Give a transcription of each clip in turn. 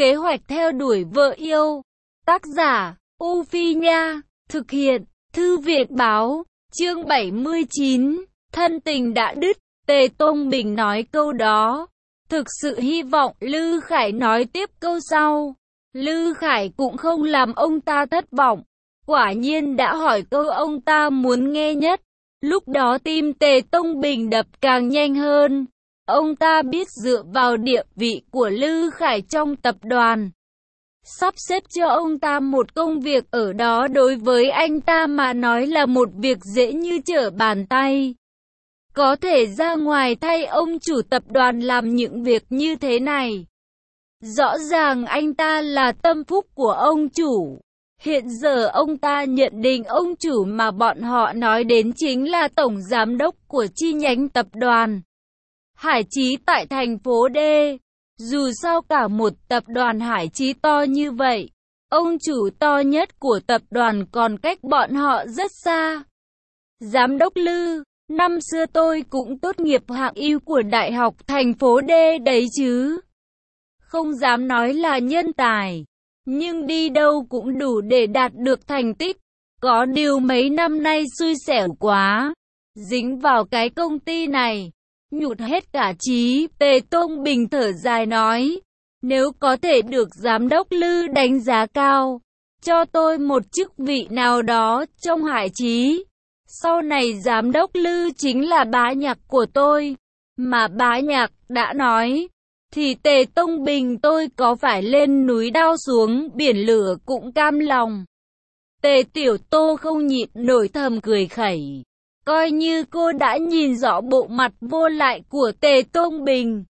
Kế hoạch theo đuổi vợ yêu. Tác giả, U Phi Nha. Thực hiện, Thư viện Báo. Chương 79. Thân tình đã đứt. Tề Tông Bình nói câu đó. Thực sự hy vọng Lư Khải nói tiếp câu sau. Lư Khải cũng không làm ông ta thất vọng. Quả nhiên đã hỏi câu ông ta muốn nghe nhất. Lúc đó tim Tề Tông Bình đập càng nhanh hơn. Ông ta biết dựa vào địa vị của Lư Khải trong tập đoàn, sắp xếp cho ông ta một công việc ở đó đối với anh ta mà nói là một việc dễ như trở bàn tay. Có thể ra ngoài thay ông chủ tập đoàn làm những việc như thế này. Rõ ràng anh ta là tâm phúc của ông chủ. Hiện giờ ông ta nhận định ông chủ mà bọn họ nói đến chính là tổng giám đốc của chi nhánh tập đoàn Hải Chí tại thành phố D. Dù sao cả một tập đoàn Hải Chí to như vậy, ông chủ to nhất của tập đoàn còn cách bọn họ rất xa. Giám đốc Lư, năm xưa tôi cũng tốt nghiệp hạng ưu của Đại học thành phố D đấy chứ. Không dám nói là nhân tài, nhưng đi đâu cũng đủ để đạt được thành tích. Có điều mấy năm nay xui xẻo quá, dính vào cái công ty này, nhụt hết cả chí. Tề Tông Bình thở dài nói, nếu có thể được giám đốc Lư đánh giá cao, cho tôi một chức vị nào đó trong Hải Chí, sau này giám đốc Lư chính là bá nhạc của tôi. Mà bá nhạc đã nói, thì Tề Tông Bình tôi có phải lên núi đao xuống biển lửa cũng cam lòng. Tề Tiểu Tô không nhịn nổi thầm cười khẩy. Coi như cô đã nhìn rõ bộ mặt vô lại của Tề Tông Bình,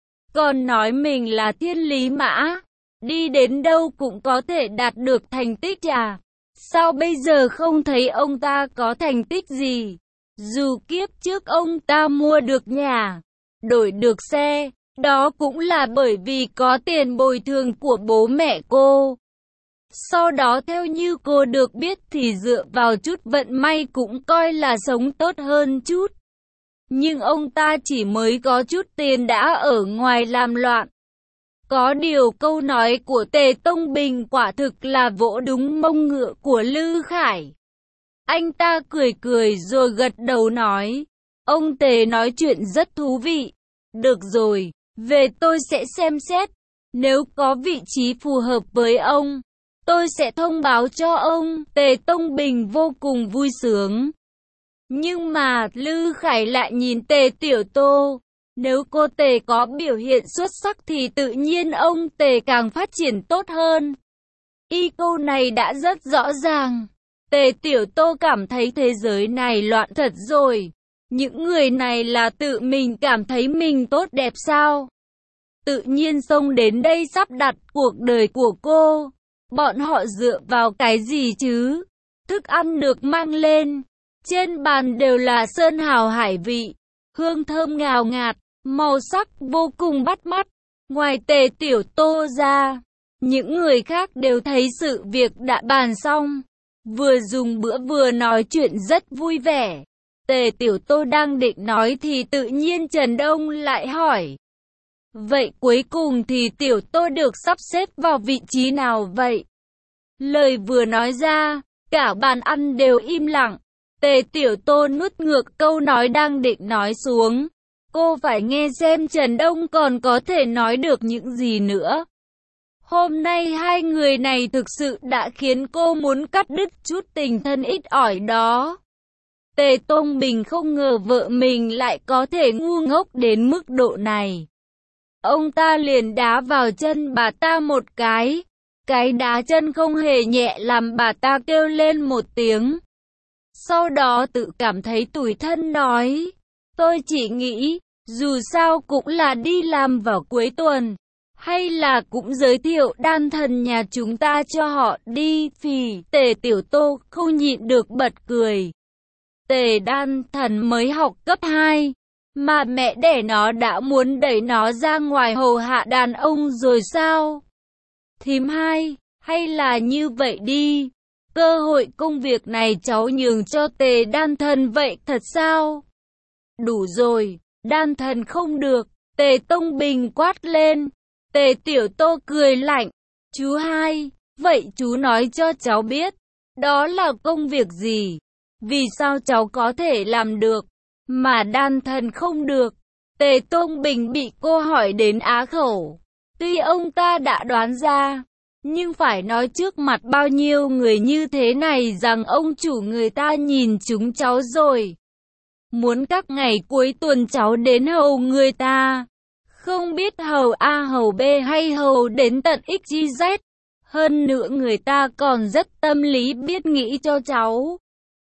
còn nói mình là thiên lý mã, đi đến đâu cũng có thể đạt được thành tích à? Sao bây giờ không thấy ông ta có thành tích gì? Dù kiếp trước ông ta mua được nhà, đổi được xe, đó cũng là bởi vì có tiền bồi thường của bố mẹ cô. Sau đó theo như cô được biết thì dựa vào chút vận may cũng coi là sống tốt hơn chút. Nhưng ông ta chỉ mới có chút tiền đã ở ngoài làm loạn. Có điều câu nói của Tề Tông Bình quả thực là vỗ đúng mông ngựa của Lư Khải. Anh ta cười cười rồi gật đầu nói, ông Tề nói chuyện rất thú vị. Được rồi, về tôi sẽ xem xét. Nếu có vị trí phù hợp với ông, tôi sẽ thông báo cho ông. Tề Tông Bình vô cùng vui sướng. Nhưng mà Lư Khải lại nhìn Tề Tiểu Tô. Nếu cô Tề có biểu hiện xuất sắc thì tự nhiên ông Tề càng phát triển tốt hơn. Câu này đã rất rõ ràng. Tề Tiểu Tô cảm thấy thế giới này loạn thật rồi. Những người này là tự mình cảm thấy mình tốt đẹp sao? Tự nhiên xông đến đây sắp đặt cuộc đời của cô. Bọn họ dựa vào cái gì chứ? Thức ăn được mang lên, trên bàn đều là sơn hào hải vị, hương thơm ngào ngạt, màu sắc vô cùng bắt mắt. Ngoài Tề Tiểu Tô ra, những người khác đều thấy sự việc đã bàn xong, vừa dùng bữa vừa nói chuyện rất vui vẻ. Tề Tiểu Tô đang định nói thì tự nhiên Trần Đông lại hỏi, vậy cuối cùng thì Tiểu Tô được sắp xếp vào vị trí nào vậy? Lời vừa nói ra, cả bàn ăn đều im lặng. Tề Tiểu Tô nuốt ngược câu nói đang định nói xuống. Cô phải nghe xem Trần Đông còn có thể nói được những gì nữa. Hôm nay hai người này thực sự đã khiến cô muốn cắt đứt chút tình thân ít ỏi đó. Tề Tông Bình không ngờ vợ mình lại có thể ngu ngốc đến mức độ này. Ông ta liền đá vào chân bà ta một cái. Cái đá chân không hề nhẹ làm bà ta kêu lên một tiếng. Sau đó tự cảm thấy tủi thân nói, tôi chỉ nghĩ, dù sao cũng là đi làm vào cuối tuần, hay là cũng giới thiệu đan thần nhà chúng ta cho họ đi. Phì. Tề Tiểu Tô không nhịn được bật cười. Tề đan thần mới học cấp 2, mà mẹ đẻ nó đã muốn đẩy nó ra ngoài hầu hạ đàn ông rồi sao? Thím hai, hay là như vậy đi, cơ hội công việc này cháu nhường cho Tề đan thần vậy thật sao? Đủ rồi, đan thần không được. Tề Tông Bình quát lên. Tề Tiểu Tô cười lạnh. Chú hai, vậy chú nói cho cháu biết, đó là công việc gì? Vì sao cháu có thể làm được, mà đan thần không được? Tề Tông Bình bị cô hỏi đến á khẩu. Tuy ông ta đã đoán ra, nhưng phải nói trước mặt bao nhiêu người như thế này rằng ông chủ người ta nhìn chúng cháu rồi. Muốn các ngày cuối tuần cháu đến hầu người ta. Không biết hầu A hầu B hay hầu đến tận XYZ. Hơn nữa người ta còn rất tâm lý biết nghĩ cho cháu.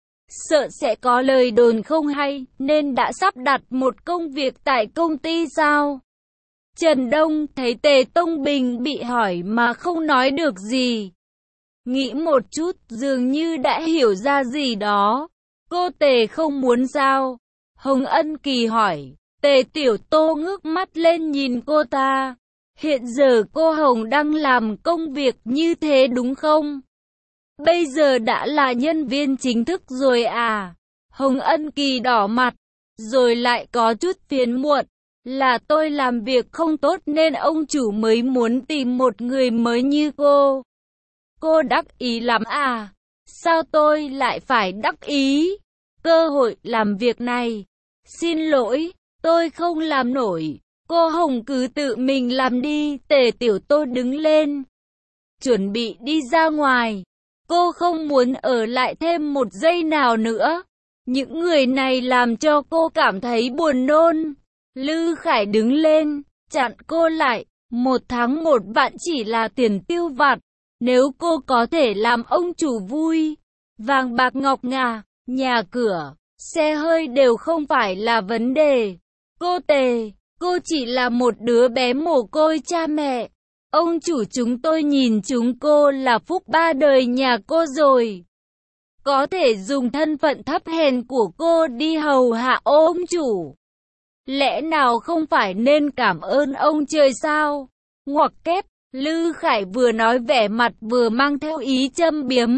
Sợ sẽ có lời đồn không hay, nên đã sắp đặt một công việc tại công ty sao? Trần Đông thấy Tề Tông Bình bị hỏi mà không nói được gì. Nghĩ một chút dường như đã hiểu ra gì đó. Cô Tề không muốn sao? Hồng Ân Kỳ hỏi. Tề Tiểu Tô ngước mắt lên nhìn cô ta. Hiện giờ cô Hồng đang làm công việc như thế đúng không? Bây giờ đã là nhân viên chính thức rồi à? Hồng Ân Kỳ đỏ mặt, rồi lại có chút phiền muộn. Là tôi làm việc không tốt nên ông chủ mới muốn tìm một người mới như cô. Cô đắc ý lắm à? Sao tôi lại phải đắc ý? Cơ hội làm việc này. Xin lỗi, tôi không làm nổi. Cô Hồng cứ tự mình làm đi. Tề Tiểu Tô đứng lên, chuẩn bị đi ra ngoài. Cô không muốn ở lại thêm một giây nào nữa. Những người này làm cho cô cảm thấy buồn nôn. Lư Khải đứng lên, chặn cô lại. 1 tháng 1 vạn chỉ là tiền tiêu vặt. Nếu cô có thể làm ông chủ vui, vàng bạc ngọc ngà, nhà cửa, xe hơi đều không phải là vấn đề. Cô Tề, cô chỉ là một đứa bé mồ côi cha mẹ. Ông chủ chúng tôi nhìn chúng cô là phúc 3 đời nhà cô rồi. Có thể dùng thân phận thấp hèn của cô đi hầu hạ ông chủ. Lẽ nào không phải nên cảm ơn ông trời sao? Ngoặc kép, Lư Khải vừa nói vẻ mặt vừa mang theo ý châm biếm.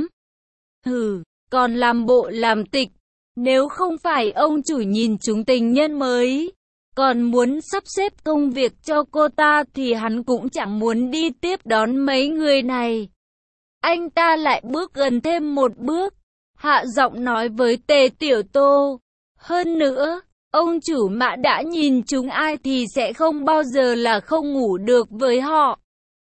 Hừ, còn làm bộ làm tịch. Nếu không phải ông chủ nhìn chúng tình nhân mới, còn muốn sắp xếp công việc cho cô ta thì hắn cũng chẳng muốn đi tiếp đón mấy người này. Anh ta lại bước gần thêm một bước, hạ giọng nói với Tề Tiểu Tô. Hơn nữa, ông chủ Mã đã nhìn chúng ai thì sẽ không bao giờ là không ngủ được với họ.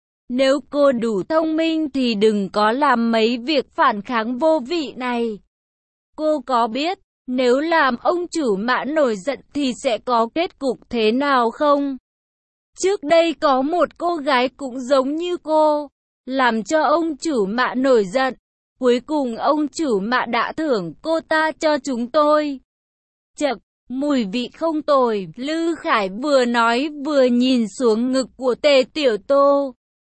Nếu cô đủ thông minh thì đừng có làm mấy việc phản kháng vô vị này. Cô có biết, nếu làm ông chủ Mã nổi giận thì sẽ có kết cục thế nào không? Trước đây có một cô gái cũng giống như cô, làm cho ông chủ Mã nổi giận. Cuối cùng ông chủ Mã đã thưởng cô ta cho chúng tôi. Chậc, mùi vị không tồi. Lư Khải vừa nói vừa nhìn xuống ngực của Tề Tiểu Tô,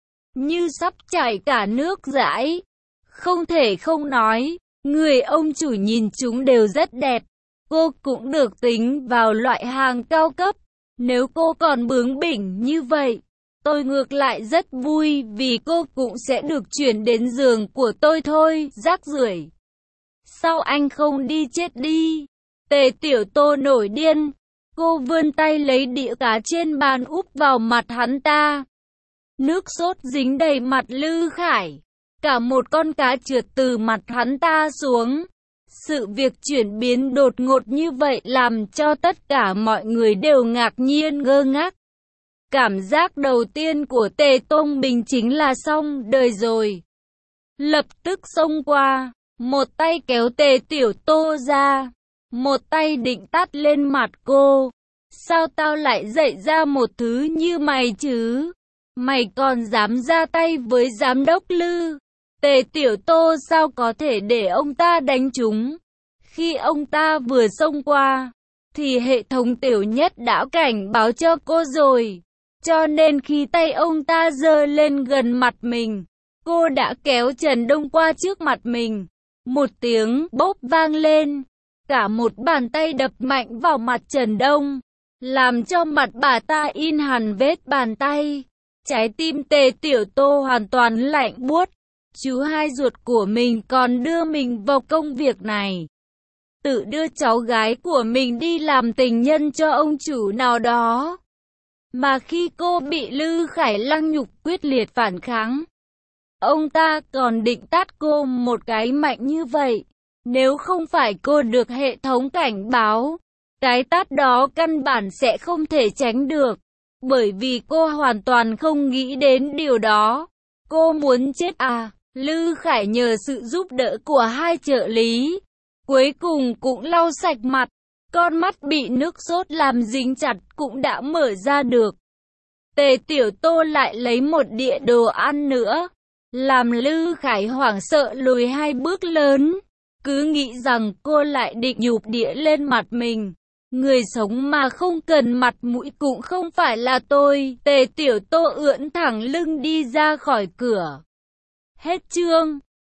như sắp chảy cả nước dãi. Không thể không nói, người ông chủ nhìn chúng đều rất đẹp. Cô cũng được tính vào loại hàng cao cấp. Nếu cô còn bướng bỉnh như vậy, tôi ngược lại rất vui vì cô cũng sẽ được chuyển đến giường của tôi thôi. Rác rưởi. Sao anh không đi chết đi? Tề Tiểu Tô nổi điên. Cô vươn tay lấy đĩa cá trên bàn úp vào mặt hắn ta. Nước sốt dính đầy mặt Lư Khải. Cả một con cá trượt từ mặt hắn ta xuống. Sự việc chuyển biến đột ngột như vậy làm cho tất cả mọi người đều ngạc nhiên ngơ ngác. Cảm giác đầu tiên của Tề Tông Bình chính là xong đời rồi. Lập tức xông qua, một tay kéo Tề Tiểu Tô ra, một tay định tát lên mặt cô. Sao tao lại dạy ra một thứ như mày chứ? Mày còn dám ra tay với giám đốc Lư? Tề Tiểu Tô sao có thể để ông ta đánh chúng? Khi ông ta vừa xông qua, thì hệ thống tiểu nhất đã cảnh báo cho cô rồi. Cho nên khi tay ông ta giơ lên gần mặt mình, cô đã kéo Trần Đông qua trước mặt mình. Một tiếng bốp vang lên, cả một bàn tay đập mạnh vào mặt Trần Đông, làm cho mặt bà ta in hẳn vết bàn tay. Trái tim Tề Tiểu Tô hoàn toàn lạnh buốt. Chú hai ruột của mình còn đưa mình vào công việc này, tự đưa cháu gái của mình đi làm tình nhân cho ông chủ nào đó. Mà khi cô bị Lư Khải lăng nhục quyết liệt phản kháng, ông ta còn định tát cô một cái mạnh như vậy. Nếu không phải cô được hệ thống cảnh báo, cái tát đó căn bản sẽ không thể tránh được. Bởi vì cô hoàn toàn không nghĩ đến điều đó. Cô muốn chết à? Lư Khải nhờ sự giúp đỡ của hai trợ lý, cuối cùng cũng lau sạch mặt. Con mắt bị nước sốt làm dính chặt cũng đã mở ra được. Tề Tiểu Tô lại lấy một đĩa đồ ăn nữa, làm Lư Khải hoảng sợ lùi hai bước lớn. Cứ nghĩ rằng cô lại định nhụp đĩa lên mặt mình. Người sống mà không cần mặt mũi cũng không phải là tôi. Tề Tiểu Tô ưỡn thẳng lưng đi ra khỏi cửa. Hết chương.